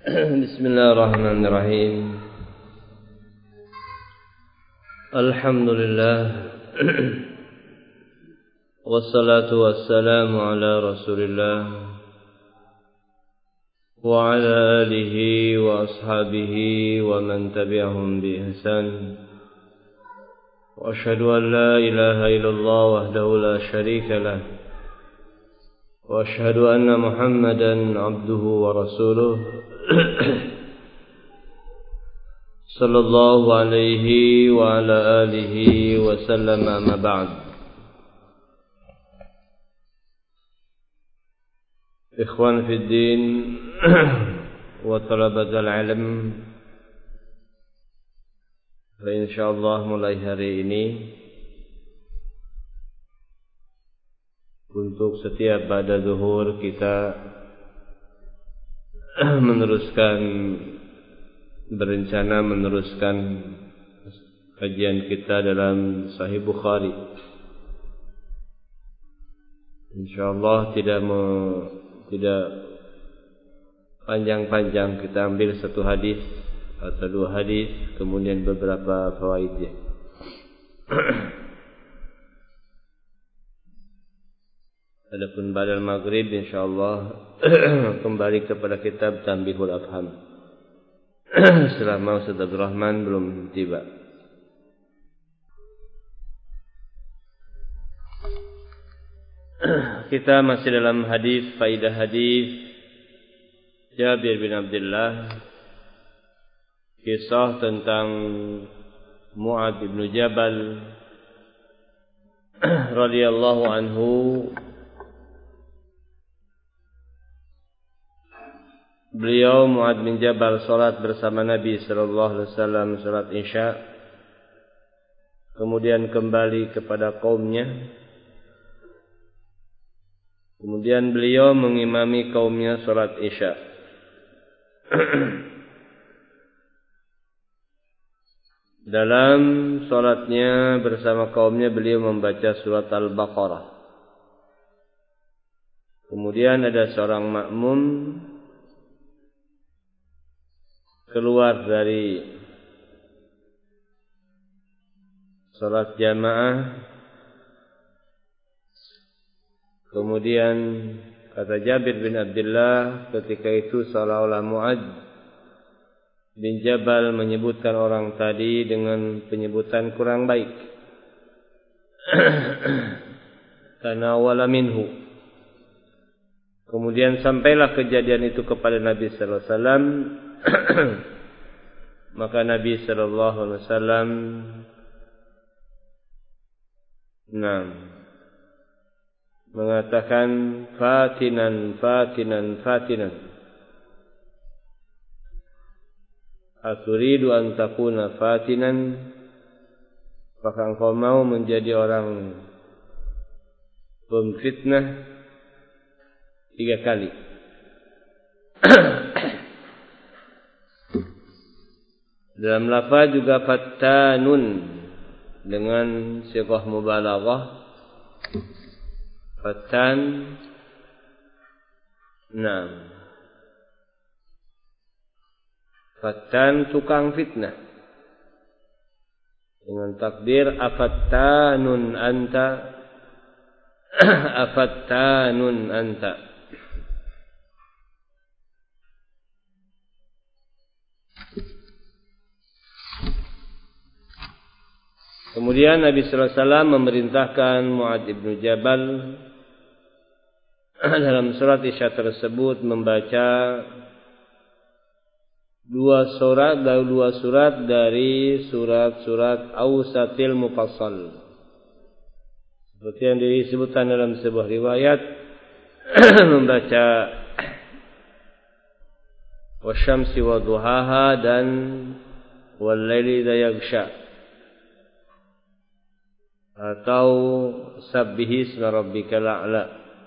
Bismillahirrahmanirrahim. Alhamdulillah. Wassalatu wassalamu ala Rasulillah wa ala alihi wa ashabihi wa man tabi'ahum bi ihsan. Wa asyhadu an la ilaha illallah wahdahu la syarika lah. Wa asyhadu anna Muhammadan abduhu wa rasuluh. Sallallahu alaihi wa ala alihi wa sallam, amma ba'd. Ikhwan fi din wa talabat al-ilm, insyaallah mulai hari ini untuk setiap pada zuhur kita berencana meneruskan kajian kita dalam Sahih Bukhari. Insyaallah tidak panjang-panjang, kita ambil satu hadis atau dua hadis, kemudian beberapa fawaidnya. Adapun badal maghrib insyaallah kembali kepada kitab Tanbihul Afham. Selama Ustaz Abdul Rahman belum tiba. Kita masih dalam hadis, faidah hadis Jabir bin Abdullah, kisah tentang Mu'adz bin Jabal radhiyallahu anhu. Beliau Mu'adz bin Jabal salat bersama Nabi sallallahu alaihi wasallam salat Isya, kemudian kembali kepada kaumnya. Kemudian beliau mengimami kaumnya salat Isya. Dalam salatnya bersama kaumnya beliau membaca surat Al-Baqarah. Kemudian ada seorang makmum keluar dari salat jamaah. Kemudian kata Jabir bin Abdullah, ketika itu seolah-olah Mu'adz bin Jabal menyebutkan orang tadi dengan penyebutan kurang baik. Tanawala minhu. Kemudian sampailah kejadian itu kepada Nabi sallallahu alaihi wasallam. Maka Nabi sallallahu alaihi wasallam mengatakan fatinan. Aturidu an takuna fatinan? Apakah engkau mau menjadi orang pemfitnah? 3 kali. Dalam lafaz juga fattanun dengan sighah mubalaghah. Fattan. Fattan tukang fitnah. Dengan takdir afattanun anta. Afattanun anta. Kemudian Nabi sallallahu alaihi wasallam memerintahkan Mu'adz bin Jabal dalam surat Isya tersebut membaca 2 surat dari surat-surat Awsatil Mufassal. Seperti yang disebutkan dalam sebuah riwayat membaca wasyamsi waduhaha dan wallaili idza yaghsha, atau sabbihi isma rabbikal a'la.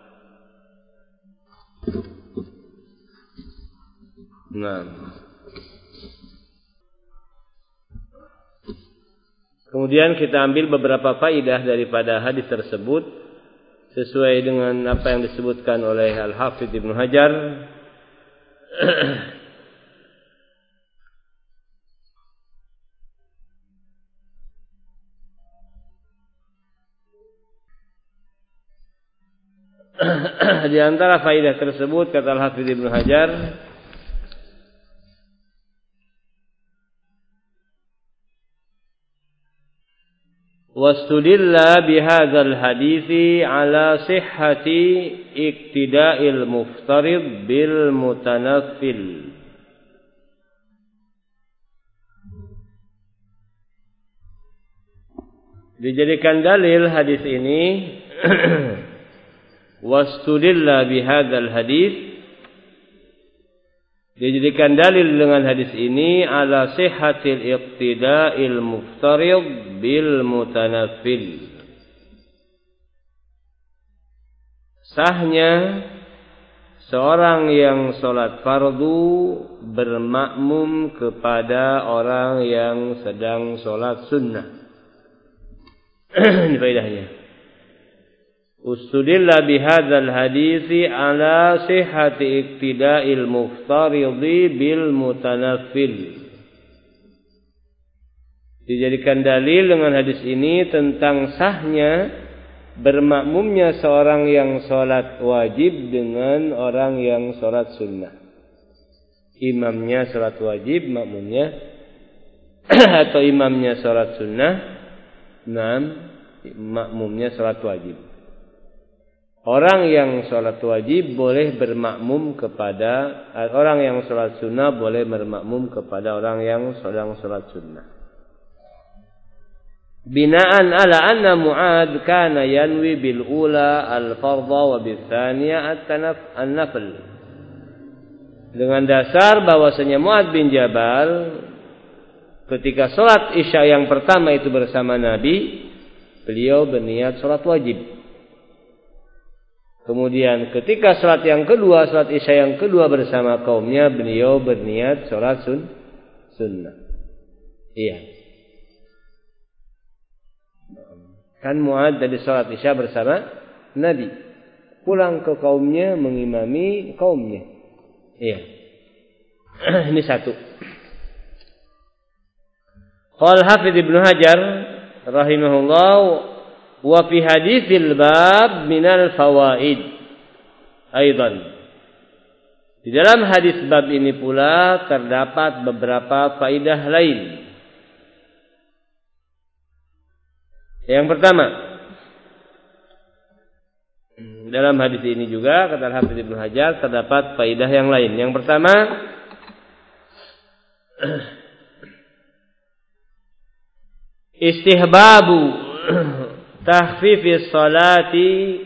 Kemudian kita ambil beberapa faidah daripada hadis tersebut sesuai dengan apa yang disebutkan oleh Al-Hafidz Ibnu Hajar. Di antara faidah tersebut kata Al-Hafidz Ibnu Hajar, wastudilla bihadzal hadithi ala sihhati iktida'il muftarid bil mutanaffil. Dijadikan dalil hadis ini wastudilla bihadzal hadits, dijadikan dalil dengan hadis ini ala sihhatil iqtida'il muftarid bil mutanaffil, sahnya seorang yang salat fardu bermakmum kepada orang yang sedang salat sunnah. Ini faedahnya. Ustudilla bihadzal hadisi ala sihhati iktida'il muftaridi bil mutanaffil. Dijadikan dalil dengan hadis ini tentang sahnya bermakmumnya seorang yang salat wajib dengan orang yang salat sunnah. Imamnya salat wajib, makmumnya atau imamnya salat sunnah, makmumnya salat wajib. Orang yang salat wajib boleh bermakmum kepada orang yang salat sunnah, boleh bermakmum kepada orang yang sedang salat sunnah. Binaan ala anna Mu'ad kana yanwi bil ula al fardha wa bil tsaniyah an-nafl. Dengan dasar bahwasanya Mu'ad bin Jabal ketika salat Isya yang pertama itu bersama Nabi, beliau berniat salat wajib. Kemudian ketika salat yang kedua, salat Isya yang kedua bersama kaumnya, beliau berniat salat sunnah. Iya. Kan Mu'ad dari salat Isya bersama Nabi, pulang ke kaumnya mengimami kaumnya. Iya. Ini satu. Qala Hafidz Ibnu Hajar rahimahullah, wa fi haditsil bab minal fawaid aidan. Di dalam hadis bab ini pula terdapat beberapa faidah lain. Yang pertama, dalam hadis ini juga kata Hafidz Ibnu Hajar terdapat faidah yang lain. Yang pertama, istihbabu takhfifis salati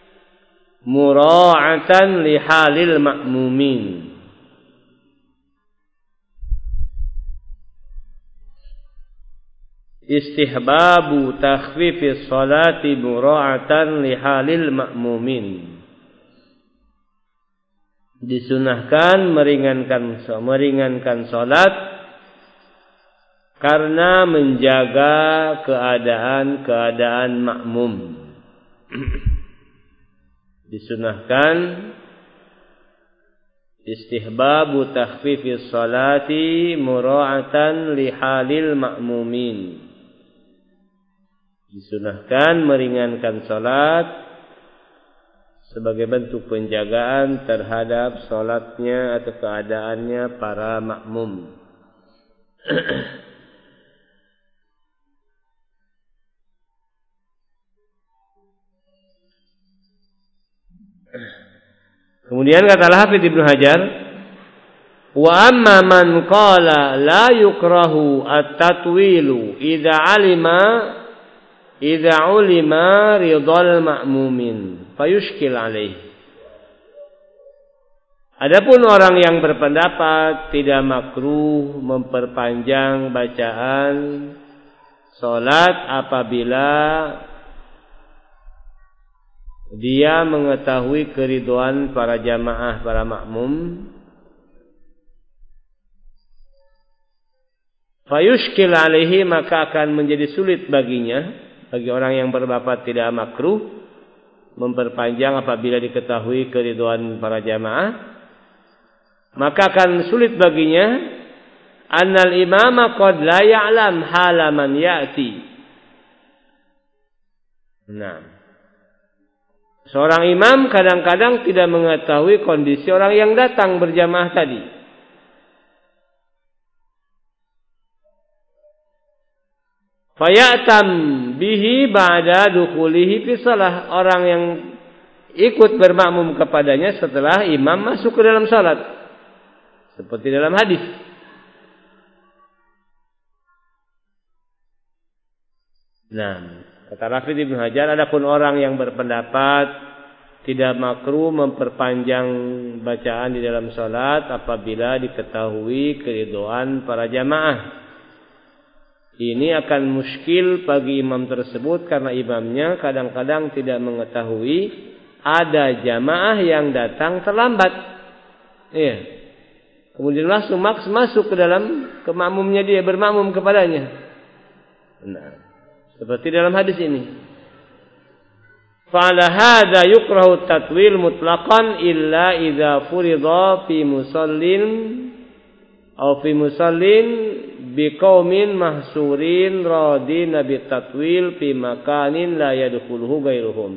mura'atan li halil ma'mumin. Istihbabu takhfifis salati mura'atan li halil ma'mumin. Disunahkan meringankan salat karena menjaga keadaan makmum. Disunahkan istihbabu takhfifis salati mura'atan li halil ma'mumin. Disunahkan meringankan salat sebagai bentuk penjagaan terhadap salatnya atau keadaannya para makmum. Kemudian kata Al-Hafidz Ibnu Hajar, wa amma man qala la yukrahu at-tatwilu idza ulima ridal ma'mumin fayushkil alaih. Adapun orang yang berpendapat tidak makruh memperpanjang bacaan salat apabila dia mengetahui keridhaan para jamaah, para makmum, fayushkil alaihi, maka akan menjadi sulit baginya, bagi orang yang berpendapat tidak makruh memperpanjang apabila diketahui keridhaan para jamaah, maka akan sulit baginya annal imama qad la ya'lam hala man ya'ti. Nah, Seorang imam kadang-kadang tidak mengetahui kondisi orang yang datang berjamaah tadi. Fayatam bihi ba'da dukhulihi fi shalah. Orang yang ikut bermakmum kepadanya setelah imam masuk ke dalam salat. Seperti dalam hadis. Nah, kata Hafidz Ibnu Hajar, adapun orang yang berpendapat tidak makruh memperpanjang bacaan di dalam salat apabila diketahui keridhaan para jamaah. Ini akan muskil bagi imam tersebut karena imamnya kadang-kadang tidak mengetahui ada jamaah yang datang terlambat. Iya. Kemudian langsung masuk ke dalam makmumnya dia, bermakmum kepadanya. Nah, seperti dalam hadis ini. Fa'ala hadza yukrahu tatwil mutlaqan illa idza furida fi musallin aw fi musallin biqaumin mahsurin radina bi tatwil fi makanin la yadkhuluhu ghairuhum.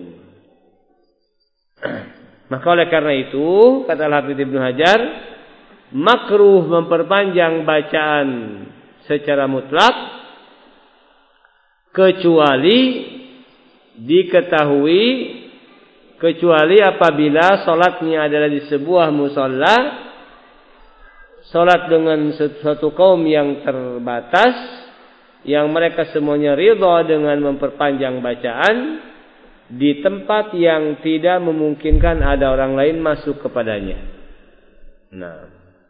Maka oleh karena itu, kata Hafidz Ibnu Hajar, makruh memperpanjang bacaan secara mutlak kecuali apabila salatnya adalah di sebuah musalla, salat dengan suatu kaum yang terbatas, yang mereka semuanya ridha dengan memperpanjang bacaan di tempat yang tidak memungkinkan ada orang lain masuk kepadanya. Nah,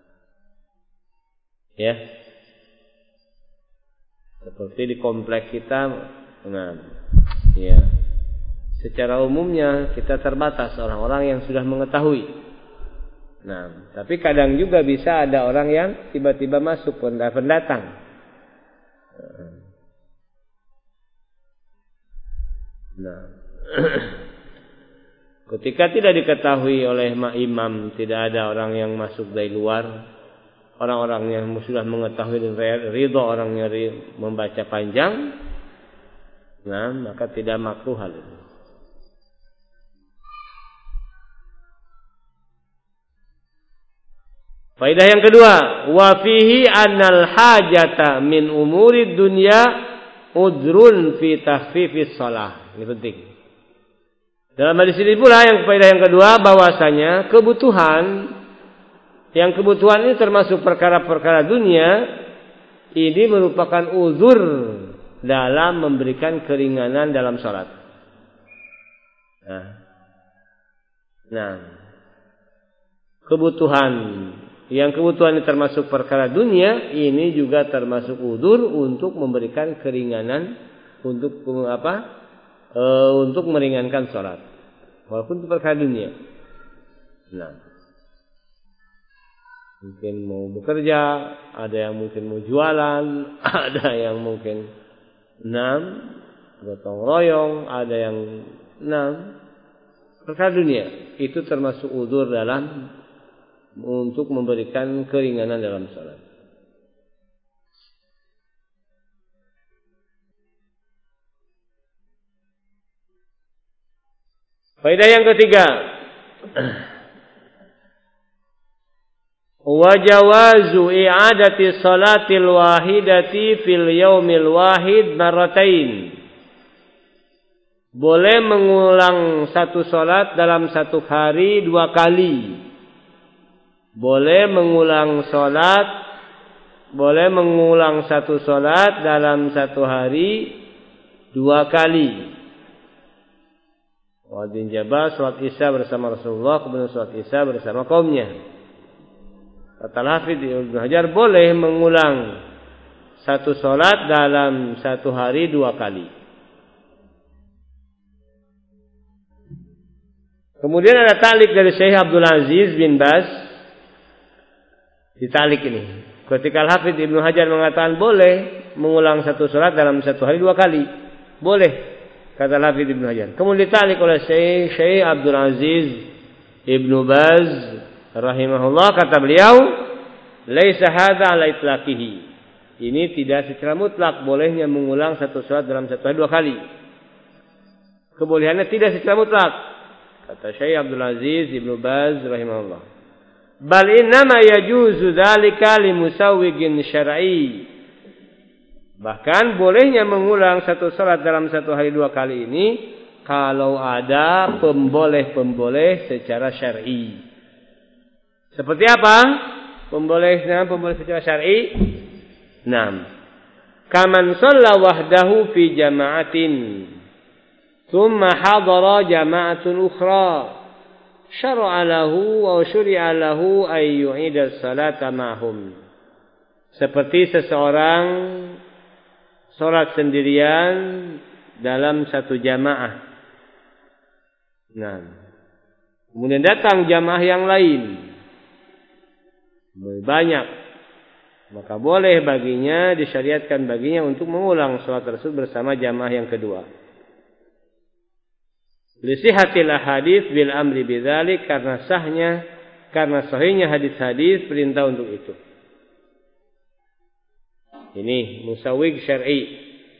ya, seperti di komplek kita, nah, ya, secara umumnya kita terbatas orang-orang yang sudah mengetahui. Nah, tapi kadang juga bisa ada orang yang tiba-tiba masuk pendatang. Nah, ketika tidak diketahui oleh imam, tidak ada orang yang masuk dari luar. Orang-orang yang sudah mengetahui dan ridha orangnya membaca panjang, nah, maka tidak makruh hal ini. Faedah yang kedua, wa fihi annal hajata min umuri dunya udrun fi takhfifis shalah. Ini penting. Dalam hadis ini pula yang faedah yang kedua, bahwasanya kebutuhan ini termasuk perkara-perkara dunia, ini merupakan uzur dalam memberikan keringanan dalam salat. Nah, kebutuhan ini termasuk perkara dunia, ini juga termasuk uzur untuk memberikan keringanan untuk meringankan salat, walaupun itu perkara dunia. Nah, mungkin mau bekerja, ada yang mungkin mau jualan, ada yang mungkin gotong royong, ada yang perkara dunia. Itu termasuk uzur dalam untuk memberikan keringanan dalam salat. Faedah yang ketiga, wa jawazu i'adati salatil wahidati fil yaumil wahid marratain. Boleh mengulang satu salat dalam satu hari 2 kali. Boleh mengulang satu salat dalam satu hari 2 kali. Wadin jabal salat Isya bersama Rasulullah, kemudian salat Isya bersama kaumnya. Kata Hafidz Ibnu Hajar, boleh mengulang satu salat dalam satu hari 2 kali. Kemudian ada ta'liq dari Syekh Abdul Aziz bin Baz. Di ta'liq ini, ketika Hafidz Ibnu Hajar mengatakan boleh mengulang satu salat dalam satu hari 2 kali, boleh, kata Hafidz Ibnu Hajar. Kemudian dita'liq oleh Syekh Abdul Aziz Ibnu Baz rahimahullah, kata beliau, laisa hadza ala itlaqihi. Ini tidak secara mutlak bolehnya mengulang satu salat dalam satu hari 2 kali. Kebolehannya tidak secara mutlak. Kata Syekh Abdul Aziz Ibnu Baz rahimahullah. Bal innama yajuzu dzalika limusawwigin syar'i. Bahkan bolehnya mengulang satu salat dalam satu hari 2 kali ini kalau ada pemboleh-pemboleh secara syar'i. Seperti apa? Pembolehnya secara syar'i. 6. Kaman shalla wahdahu fi jama'atin thumma hadara jama'atun ukhra syar'a lahu wa syuri'a lahu ay yu'ida as-salata ma'hum. Seperti seseorang salat sendirian dalam satu jamaah. Nah, kemudian datang jamaah yang lain. Banyak. Maka boleh baginya, disyariatkan baginya untuk mengulang salat tersebut bersama jamaah yang kedua. Lisihatil ahadits bil amri bidzalik, karena sahihnya hadis-hadis perintah untuk itu. Ini musawwig syar'i.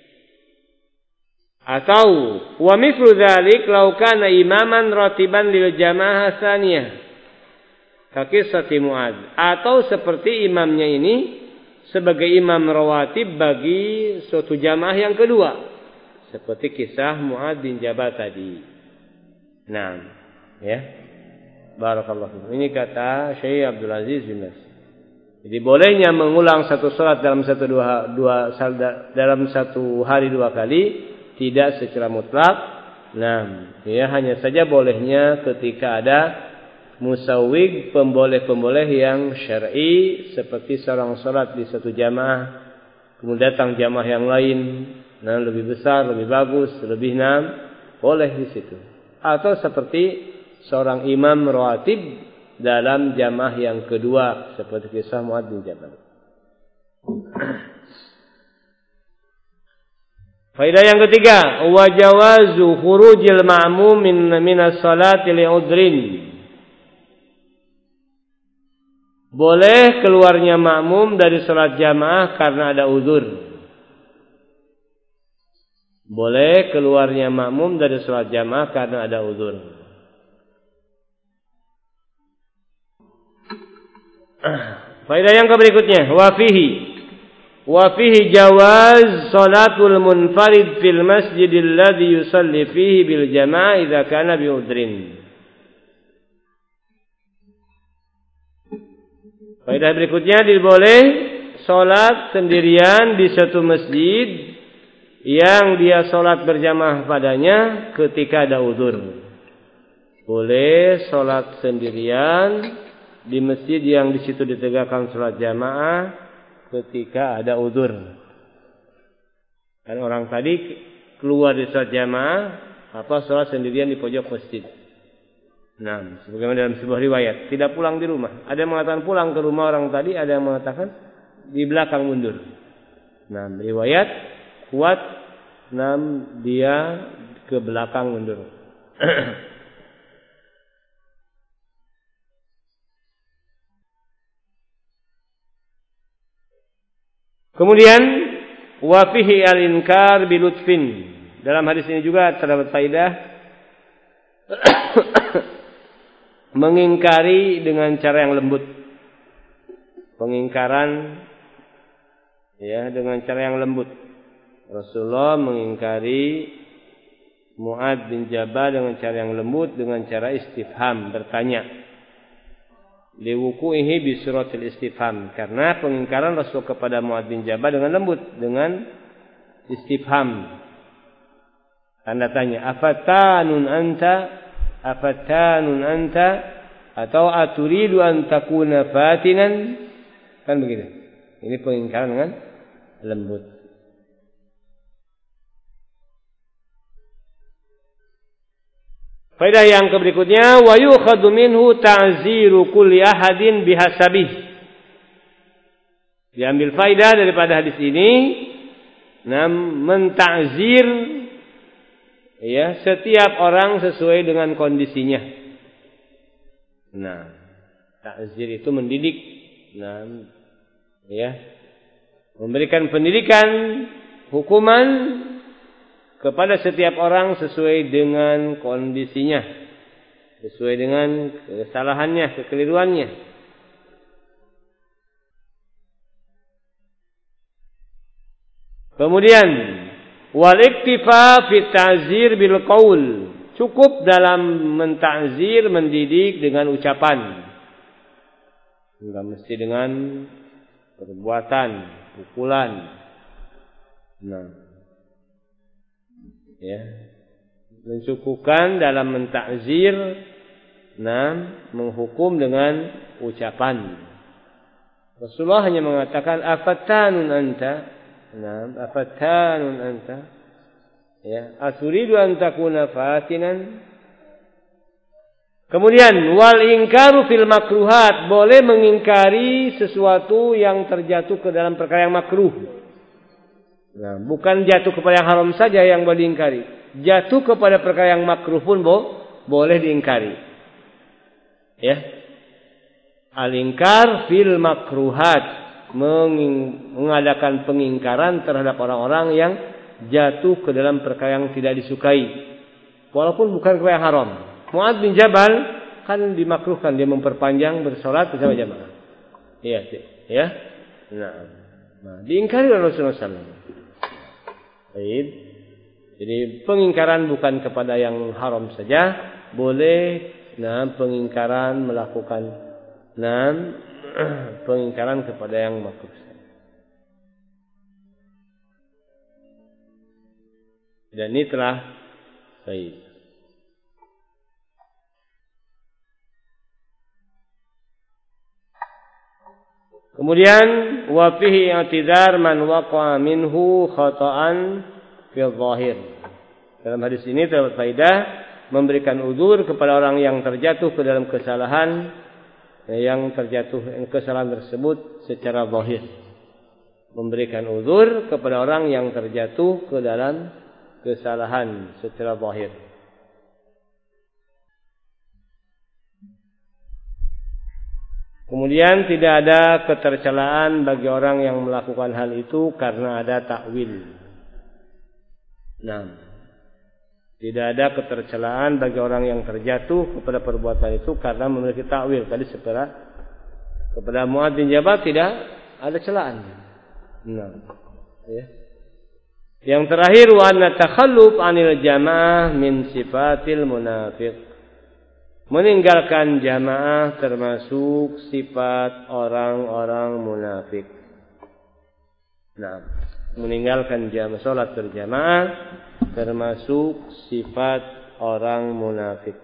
Atau wa mithlu dzalik law kana imaman ratiban lil jamaah tsaniyah. Kakisati Mu'ad. Atau seperti imamnya ini sebagai imam rawatib bagi suatu jamaah yang kedua. Seperti kisah Mu'ad bin Jabal tadi. Nah, ya. Barakallahu. Ini kata Syekh Abdul Aziz bin Baz. Jadi bolehnya mengulang satu salat dalam satu hari 2 kali, tidak secara mutlak. Nah, ya hanya saja bolehnya ketika ada musawwig, pemboleh-pemboleh yang syar'i, seperti seorang salat di satu jamaah, kemudian datang jamaah yang lain, nah lebih besar, lebih bagus, lebih boleh di situ. Atau seperti seorang imam rawatib dalam jamaah yang kedua, seperti kisah Mu'ad bin Jabal. Faedah yang ketiga, wa jawazu khurujil ma'mum min as-salati li'udhrin. Boleh keluarnya makmum dari salat jamaah karena ada uzur. Boleh keluarnya makmum dari salat jamaah karena ada uzur. Faedah yang berikutnya, wa fihi jawaz salatul munfarid fil masjidil ladzi yusalli fihi bil jamaah idza kana bi udrin. Faedah berikutnya, diboleh salat sendirian di satu masjid yang dia salat berjamaah padanya ketika ada uzur. Boleh salat sendirian di masjid yang di situ ditegakkan salat jamaah ketika ada uzur. Kan orang tadi keluar di salat jamaah, salat sendirian di pojok masjid. Nah, sebagaimana dalam sebuah riwayat, tidak pulang di rumah. Ada yang mengatakan pulang ke rumah orang tadi, ada yang mengatakan di belakang mundur. Nah, riwayat kuat, dia ke belakang mundur. Kemudian wa fihi al-inkar bi lutfin. Dalam hadis ini juga terdapat faedah mengingkari dengan cara yang lembut. Pengingkaran ya dengan cara yang lembut. Rasulullah mengingkari Mu'ad bin Jabal dengan cara yang lembut, dengan cara istifham, bertanya. Liwuku'ihi bi suratil istifham, karena pengingkaran Rasul kepada Mu'ad bin Jabal dengan lembut, dengan istifham, tanda tanya. Afatanun anta atau aturidu an takuna fatinan, kan begitu. Ini pengingkaran dengan lembut. Faedah yang berikutnya, wa yukhadhu minhu ta'ziru kulli ahadin bihasabih. Diambil faedah daripada hadis ini, mentakzir ya setiap orang sesuai dengan kondisinya. Nah, takzir itu mendidik, ya, memberikan pendidikan, hukuman kepada setiap orang sesuai dengan kondisinya. sesuai dengan kesalahannya, kekeliruannya. Kemudian wal iktifa fi ta'zir bil qaul, cukup dalam mentakzir, mendidik dengan ucapan, enggak mesti dengan perbuatan, pukulan. Nah, ya, mencukupkan dalam mentakzir, menghukum dengan ucapan. Rasulullah hanya mengatakan afattanun anta, afattanun anta, ya, aturidu an takuna fatinan. Kemudian wal ingkaru fil makruhat, boleh mengingkari sesuatu yang terjatuh ke dalam perkara yang makruh. Nah, bukan jatuh kepada yang haram saja yang boleh diingkari, jatuh kepada perkara yang makruh pun boleh diingkari. Ya, al-ingkar fil makruhat, mengadakan pengingkaran terhadap orang-orang yang jatuh ke dalam perkara yang tidak disukai, walaupun bukan perkara yang haram. Mu'adz bin Jabal kan dimakruhkan dia memperpanjang bersolat bersama jamaah. Iya, ya. Nah, diingkari oleh Rasulullah SAW. Baik. Jadi pengingkaran bukan kepada yang haram saja, boleh pengingkaran melakukan pengingkaran kepada yang makruh. Dan ini telah baik. Kemudian wa fihi i'tidar man waqa'a minhu khata'an fi dhahir. Dalam hadis ini terdapat faedah memberikan uzur kepada orang yang terjatuh ke dalam kesalahan, kesalahan tersebut secara zahir. Memberikan uzur kepada orang yang terjatuh ke dalam kesalahan secara zahir. Kemudian tidak ada ketercelaan bagi orang yang melakukan hal itu karena ada takwil. Nah, tidak ada ketercelaan bagi orang yang terjatuh kepada perbuatan itu karena memiliki takwil. Tadi kepada Mu'adz bin Jabal tidak ada celaan. Nah, ya. Yang terakhir wa anna takhalluf 'anil jamaah min sifatil munafiq. Meninggalkan jamaah termasuk sifat orang-orang munafik. Nah, meninggalkan salat berjamaah termasuk sifat orang munafik.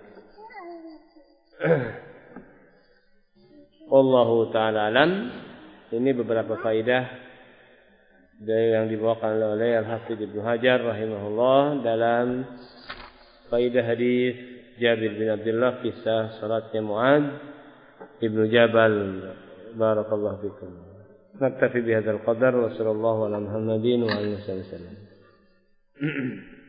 Wallahu ta'ala alam. Ini beberapa faedah dari yang dibawakan oleh Al-Hafidz Ibnu Hajar rahimahullah dalam faedah hadis Jabir bin Abdullah kisah salatnya Mu'adz ibnu Jabal. Barakallahu fikum. Naktafi bihadzal qadar wa sallallahu ala Muhammadin wa alihi wasallam.